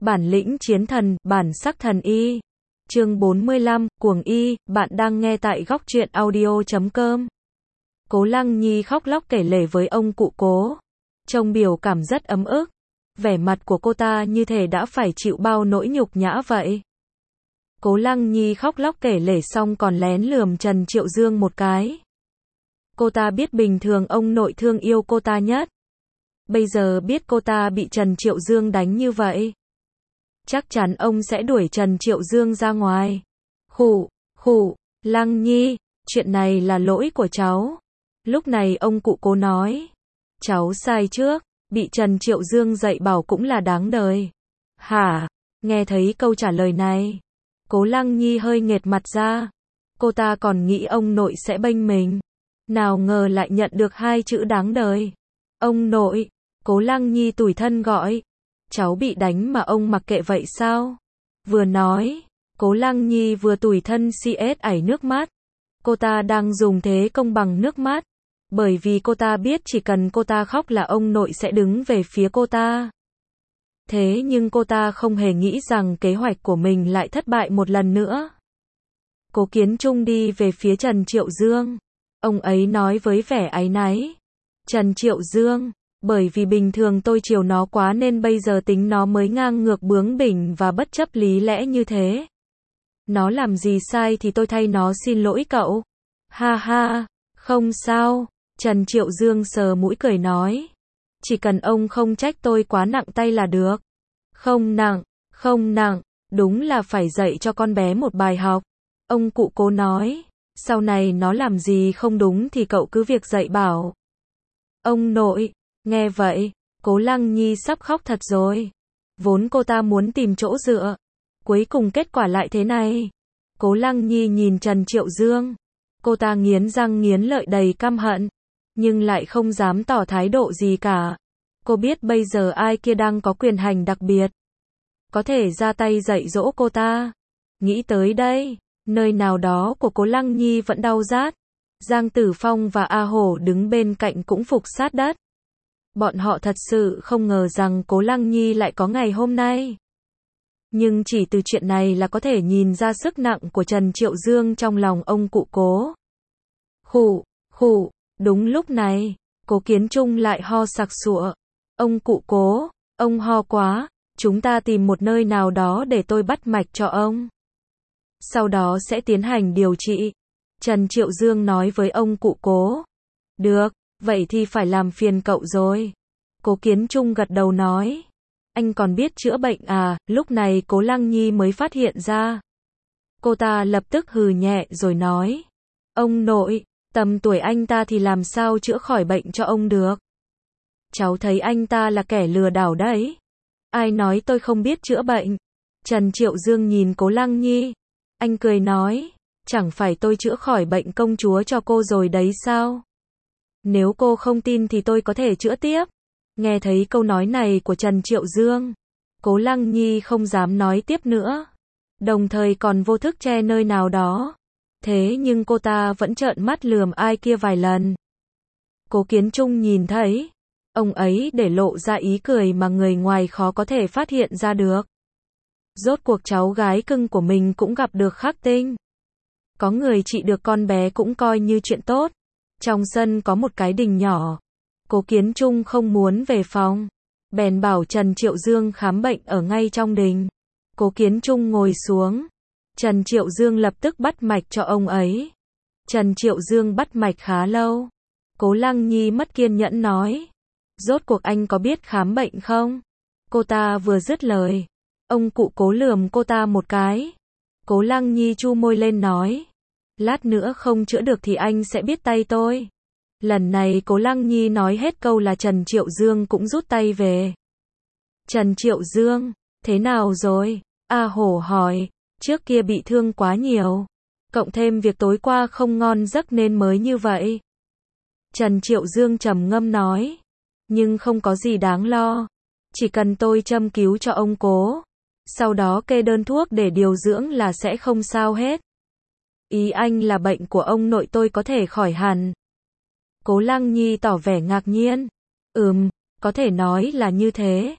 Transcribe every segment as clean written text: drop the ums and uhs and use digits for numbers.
Bản lĩnh chiến thần, bản sắc thần y. Chương 45, Cuồng y, bạn đang nghe tại góc truyện audio.com. Cố Lăng Nhi khóc lóc kể lể với ông cụ Cố. Trông biểu cảm rất ấm ức. Vẻ mặt của cô ta như thể đã phải chịu bao nỗi nhục nhã vậy. Cố Lăng Nhi khóc lóc kể lể xong còn lén lườm Trần Triệu Dương một cái. Cô ta biết bình thường ông nội thương yêu cô ta nhất. Bây giờ biết cô ta bị Trần Triệu Dương đánh như vậy, chắc chắn ông sẽ đuổi Trần Triệu Dương ra ngoài. Khụ, Lăng Nhi, chuyện này là lỗi của cháu. Lúc này ông cụ Cố nói, cháu sai trước, bị Trần Triệu Dương dạy bảo cũng là đáng đời. Hả? Nghe thấy câu trả lời này, Cố Lăng Nhi hơi nghệt mặt ra. Cô ta còn nghĩ ông nội sẽ bênh mình, nào ngờ lại nhận được hai chữ đáng đời. Ông nội, Cố Lăng Nhi tủi thân gọi. Cháu bị đánh mà ông mặc kệ vậy sao? Vừa nói, Cố Lăng Nhi vừa tủi thân ảy nước mắt. Cô ta đang dùng thế công bằng nước mắt, bởi vì cô ta biết chỉ cần cô ta khóc là ông nội sẽ đứng về phía cô ta. Thế nhưng cô ta không hề nghĩ rằng kế hoạch của mình lại thất bại một lần nữa. Cố Kiến Trung đi về phía Trần Triệu Dương. Ông ấy nói với vẻ áy náy. Trần Triệu Dương, bởi vì bình thường tôi chiều nó quá nên bây giờ tính nó mới ngang ngược bướng bỉnh và bất chấp lý lẽ như thế. Nó làm gì sai thì tôi thay nó xin lỗi cậu. Ha ha, không sao. Trần Triệu Dương sờ mũi cười nói. Chỉ cần ông không trách tôi quá nặng tay là được. Không nặng, đúng là phải dạy cho con bé một bài học. Ông cụ Cố nói, sau này nó làm gì không đúng thì cậu cứ việc dạy bảo. Ông nội, nghe vậy, Cố Lăng Nhi sắp khóc thật rồi. Vốn cô ta muốn tìm chỗ dựa, cuối cùng kết quả lại thế này. Cố Lăng Nhi nhìn Trần Triệu Dương. Cô ta nghiến răng nghiến lợi đầy căm hận, nhưng lại không dám tỏ thái độ gì cả. Cô biết bây giờ ai kia đang có quyền hành đặc biệt, có thể ra tay dạy dỗ cô ta. Nghĩ tới đây, nơi nào đó của Cố Lăng Nhi vẫn đau rát. Giang Tử Phong và A Hổ đứng bên cạnh cũng phục sát đất. Bọn họ thật sự không ngờ rằng Cố Lăng Nhi lại có ngày hôm nay. Nhưng chỉ từ chuyện này là có thể nhìn ra sức nặng của Trần Triệu Dương trong lòng ông cụ Cố. Khụ, đúng lúc này, Cố Kiến Trung lại ho sặc sụa. Ông cụ Cố, ông ho quá, chúng ta tìm một nơi nào đó để tôi bắt mạch cho ông. Sau đó sẽ tiến hành điều trị. Trần Triệu Dương nói với ông cụ Cố. Được, vậy thì phải làm phiền cậu rồi. Cố Kiến Trung gật đầu nói. Anh còn biết chữa bệnh à? Lúc này Cố Lăng Nhi mới phát hiện ra. Cô ta lập tức hừ nhẹ rồi nói. Ông nội, tầm tuổi anh ta thì làm sao chữa khỏi bệnh cho ông được? Cháu thấy anh ta là kẻ lừa đảo đấy. Ai nói tôi không biết chữa bệnh? Trần Triệu Dương nhìn Cố Lăng Nhi. Anh cười nói. Chẳng phải tôi chữa khỏi bệnh công chúa cho cô rồi đấy sao? Nếu cô không tin thì tôi có thể chữa tiếp. Nghe thấy câu nói này của Trần Triệu Dương, Cố Lăng Nhi không dám nói tiếp nữa, đồng thời còn vô thức che nơi nào đó. Thế nhưng cô ta vẫn trợn mắt lườm ai kia vài lần. Cố Kiến Trung nhìn thấy, ông ấy để lộ ra ý cười mà người ngoài khó có thể phát hiện ra được. Rốt cuộc cháu gái cưng của mình cũng gặp được khắc tinh. Có người trị được con bé cũng coi như chuyện tốt. Trong sân có một cái đình nhỏ. Cố Kiến Trung không muốn về phòng, bèn bảo Trần Triệu Dương khám bệnh ở ngay trong đình. Cố Kiến Trung ngồi xuống. Trần Triệu Dương lập tức bắt mạch cho ông ấy. Trần Triệu Dương bắt mạch khá lâu. Cố Lăng Nhi mất kiên nhẫn nói. Rốt cuộc anh có biết khám bệnh không? Cô ta vừa dứt lời, ông cụ Cố lườm cô ta một cái. Cố Lăng Nhi chu môi lên nói. Lát nữa không chữa được thì anh sẽ biết tay tôi. Lần này Cố Lăng Nhi nói hết câu là Trần Triệu Dương cũng rút tay về. Trần Triệu Dương, thế nào rồi? A Hổ hỏi, trước kia bị thương quá nhiều. Cộng thêm việc tối qua không ngon giấc nên mới như vậy. Trần Triệu Dương trầm ngâm nói. Nhưng không có gì đáng lo. Chỉ cần tôi châm cứu cho ông Cố. Sau đó kê đơn thuốc để điều dưỡng là sẽ không sao hết. Ý anh là bệnh của ông nội tôi có thể khỏi hẳn. Cố Lăng Nhi tỏ vẻ ngạc nhiên. Có thể nói là như thế.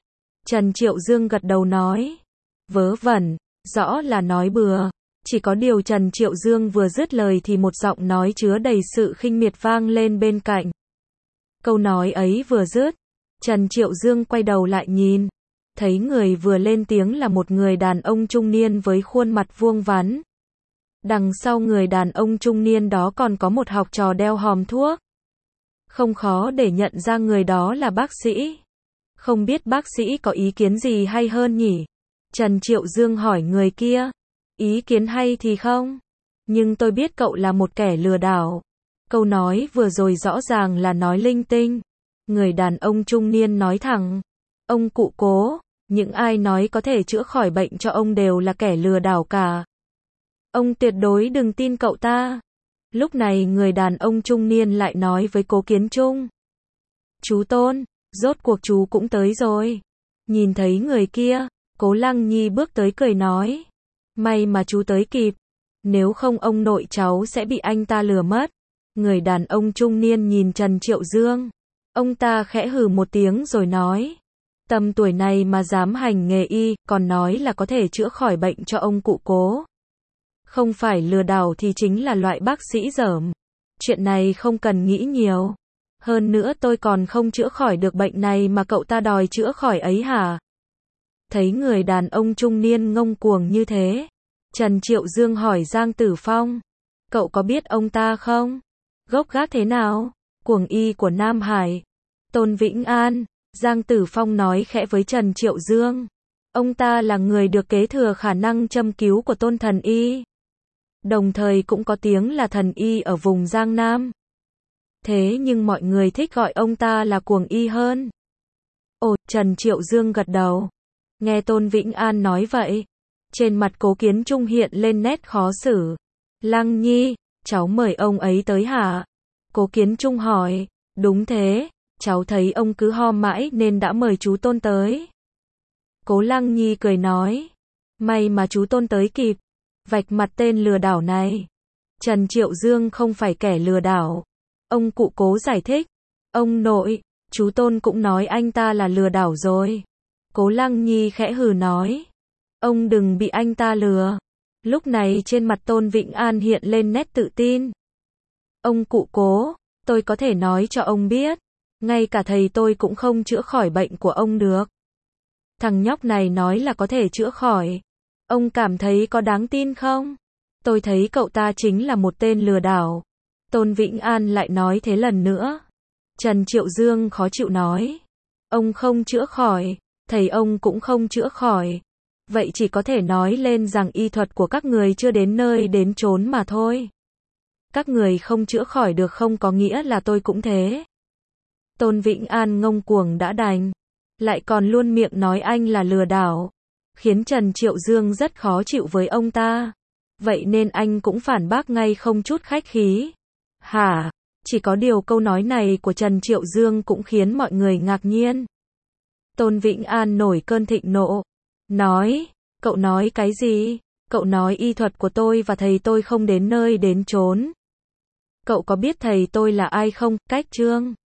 Trần Triệu Dương gật đầu nói. Vớ vẩn, rõ là nói bừa. Chỉ có điều Trần Triệu Dương vừa dứt lời thì một giọng nói chứa đầy sự khinh miệt vang lên bên cạnh. Câu nói ấy vừa dứt, Trần Triệu Dương quay đầu lại nhìn, thấy người vừa lên tiếng là một người đàn ông trung niên với khuôn mặt vuông vắn. Đằng sau người đàn ông trung niên đó còn có một học trò đeo hòm thuốc. Không khó để nhận ra người đó là bác sĩ. Không biết bác sĩ có ý kiến gì hay hơn nhỉ? Trần Triệu Dương hỏi người kia. Ý kiến hay thì không. Nhưng tôi biết cậu là một kẻ lừa đảo. Câu nói vừa rồi rõ ràng là nói linh tinh. Người đàn ông trung niên nói thẳng. Ông cụ Cố, những ai nói có thể chữa khỏi bệnh cho ông đều là kẻ lừa đảo cả. Ông tuyệt đối đừng tin cậu ta. Lúc này người đàn ông trung niên lại nói với Cố Kiến Trung. Chú Tôn, rốt cuộc chú cũng tới rồi. Nhìn thấy người kia, Cố Lăng Nhi bước tới cười nói. May mà chú tới kịp. Nếu không ông nội cháu sẽ bị anh ta lừa mất. Người đàn ông trung niên nhìn Trần Triệu Dương. Ông ta khẽ hừ một tiếng rồi nói. Tầm tuổi này mà dám hành nghề y, còn nói là có thể chữa khỏi bệnh cho ông cụ Cố. Không phải lừa đảo thì chính là loại bác sĩ dởm. Chuyện này không cần nghĩ nhiều. Hơn nữa tôi còn không chữa khỏi được bệnh này mà cậu ta đòi chữa khỏi ấy hả? Thấy người đàn ông trung niên ngông cuồng như thế, Trần Triệu Dương hỏi Giang Tử Phong. Cậu có biết ông ta không? Gốc gác thế nào? Cuồng y của Nam Hải. Tôn Vĩnh An, Giang Tử Phong nói khẽ với Trần Triệu Dương. Ông ta là người được kế thừa khả năng châm cứu của Tôn Thần Y. Đồng thời cũng có tiếng là thần y ở vùng Giang Nam. Thế nhưng mọi người thích gọi ông ta là cuồng y hơn. Ồ, Trần Triệu Dương gật đầu. Nghe Tôn Vĩnh An nói vậy, trên mặt Cố Kiến Trung hiện lên nét khó xử. Lăng Nhi, cháu mời ông ấy tới hả? Cố Kiến Trung hỏi. Đúng thế, cháu thấy ông cứ ho mãi nên đã mời chú Tôn tới. Cố Lăng Nhi cười nói. May mà chú Tôn tới kịp. Vạch mặt tên lừa đảo này. Trần Triệu Dương không phải kẻ lừa đảo. Ông cụ Cố giải thích. Ông nội, chú Tôn cũng nói anh ta là lừa đảo rồi. Cố Lăng Nhi khẽ hừ nói. Ông đừng bị anh ta lừa. Lúc này trên mặt Tôn Vĩnh An hiện lên nét tự tin. Ông cụ Cố, tôi có thể nói cho ông biết. Ngay cả thầy tôi cũng không chữa khỏi bệnh của ông được. Thằng nhóc này nói là có thể chữa khỏi. Ông cảm thấy có đáng tin không? Tôi thấy cậu ta chính là một tên lừa đảo. Tôn Vĩnh An lại nói thế lần nữa. Trần Triệu Dương khó chịu nói. Ông không chữa khỏi, thầy ông cũng không chữa khỏi. Vậy chỉ có thể nói lên rằng y thuật của các người chưa đến nơi đến chốn mà thôi. Các người không chữa khỏi được không có nghĩa là tôi cũng thế. Tôn Vĩnh An ngông cuồng đã đành. Lại còn luôn miệng nói anh là lừa đảo. Khiến Trần Triệu Dương rất khó chịu với ông ta. Vậy nên anh cũng phản bác ngay không chút khách khí. Hả? Chỉ có điều câu nói này của Trần Triệu Dương cũng khiến mọi người ngạc nhiên. Tôn Vĩnh An nổi cơn thịnh nộ. Nói, cậu nói cái gì? Cậu nói y thuật của tôi và thầy tôi không đến nơi đến chốn. Cậu có biết thầy tôi là ai không? Cách Trương.